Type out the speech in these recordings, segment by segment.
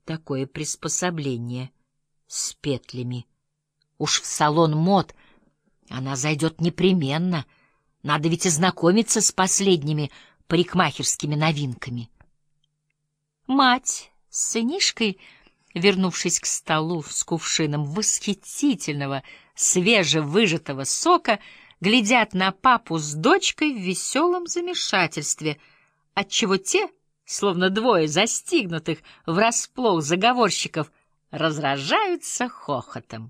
такое приспособление с петлями. Уж в салон мод она зайдет непременно. Надо ведь ознакомиться с последними парикмахерскими новинками. Мать с сынишкой, вернувшись к столу с кувшином восхитительного свежевыжатого сока, глядят на папу с дочкой в веселом замешательстве, отчего те, словно двое застигнутых врасплох заговорщиков, разражаются хохотом.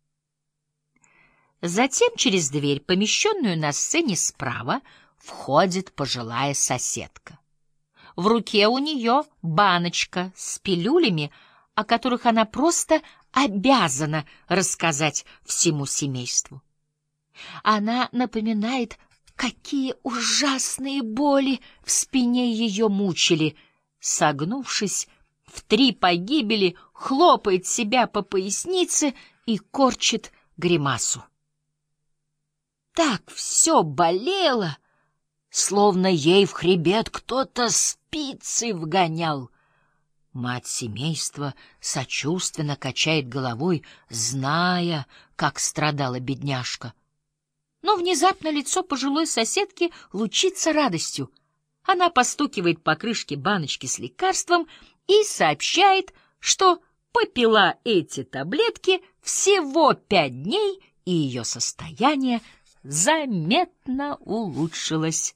Затем через дверь, помещенную на сцене справа, входит пожилая соседка. В руке у нее баночка с пилюлями, о которых она просто обязана рассказать всему семейству. Она напоминает, какие ужасные боли в спине ее мучили. Согнувшись в 3 погибели, хлопает себя по пояснице и корчит гримасу. Так все болело, словно ей в хребет кто-то спицы вгонял. Мать семейства сочувственно качает головой, зная, как страдала бедняжка. Но внезапно лицо пожилой соседки лучится радостью. Она постукивает по крышке баночки с лекарством и сообщает, что попила эти таблетки всего 5 дней, и ее состояние заметно улучшилось.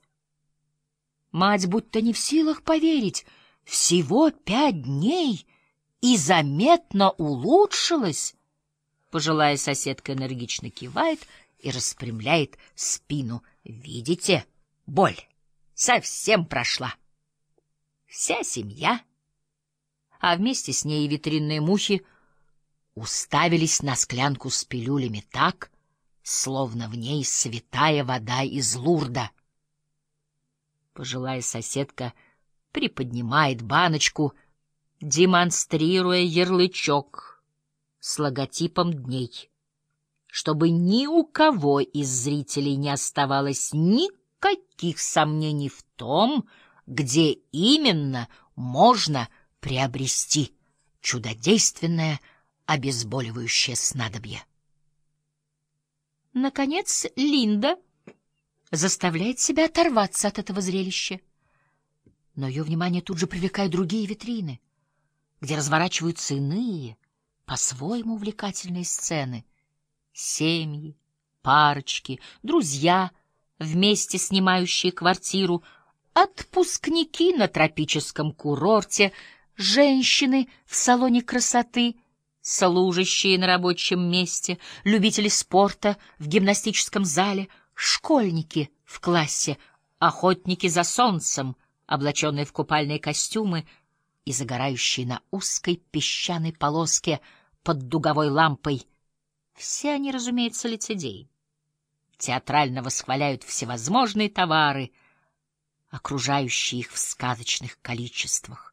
Мать будто не в силах поверить. Всего 5 дней и заметно улучшилась. Пожилая соседка энергично кивает и распрямляет спину. Видите, боль совсем прошла. Вся семья, а вместе с ней и витринные мухи, уставились на склянку с пилюлями так, словно в ней святая вода из Лурда. Пожилая соседка приподнимает баночку, демонстрируя ярлычок с логотипом дней, чтобы ни у кого из зрителей не оставалось никаких сомнений в том, где именно можно приобрести чудодейственное обезболивающее снадобье. Наконец, Линда заставляет себя оторваться от этого зрелища. Но ее внимание тут же привлекают другие витрины, где разворачиваются иные, по-своему увлекательные сцены. Семьи, парочки, друзья, вместе снимающие квартиру, отпускники на тропическом курорте, женщины в салоне красоты, служащие на рабочем месте, любители спорта в гимнастическом зале, школьники в классе, охотники за солнцем, облаченные в купальные костюмы и загорающие на узкой песчаной полоске под дуговой лампой. Все они, разумеется, лицедеи. Театрально восхваляют всевозможные товары, окружающие их в сказочных количествах.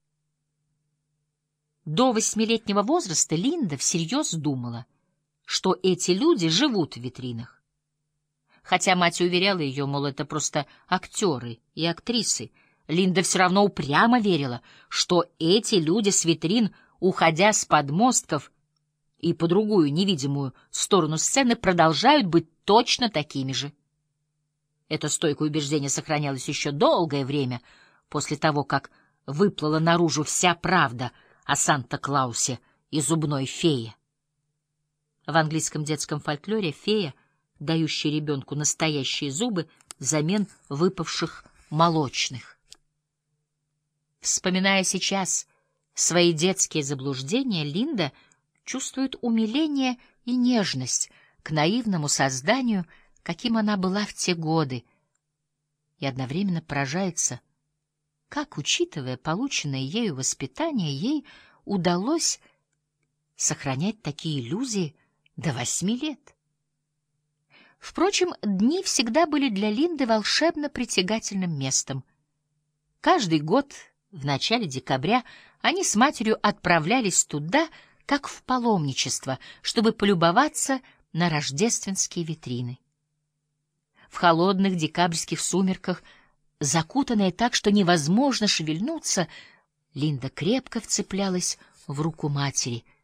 До 8-летнего возраста Линда всерьез думала, что эти люди живут в витринах. Хотя мать уверяла ее, мол, это просто актеры и актрисы, Линда все равно упрямо верила, что эти люди с витрин, уходя с подмостков и по другую невидимую сторону сцены, продолжают быть точно такими же. Это стойкое убеждение сохранялось еще долгое время после того, как выплыла наружу вся правда о Санта-Клаусе и зубной фее. В английском детском фольклоре фея, дающая ребенку настоящие зубы взамен выпавших молочных. Вспоминая сейчас свои детские заблуждения, Линда чувствует умиление и нежность к наивному созданию, каким она была в те годы, и одновременно поражается, как, учитывая полученное ею воспитание, ей удалось сохранять такие иллюзии до 8 лет. Впрочем, дни всегда были для Линды волшебно притягательным местом. Каждый год в начале декабря они с матерью отправлялись туда, как в паломничество, чтобы полюбоваться на рождественские витрины. В холодных декабрьских сумерках, закутанные так, что невозможно шевельнуться, Линда крепко вцеплялась в руку матери —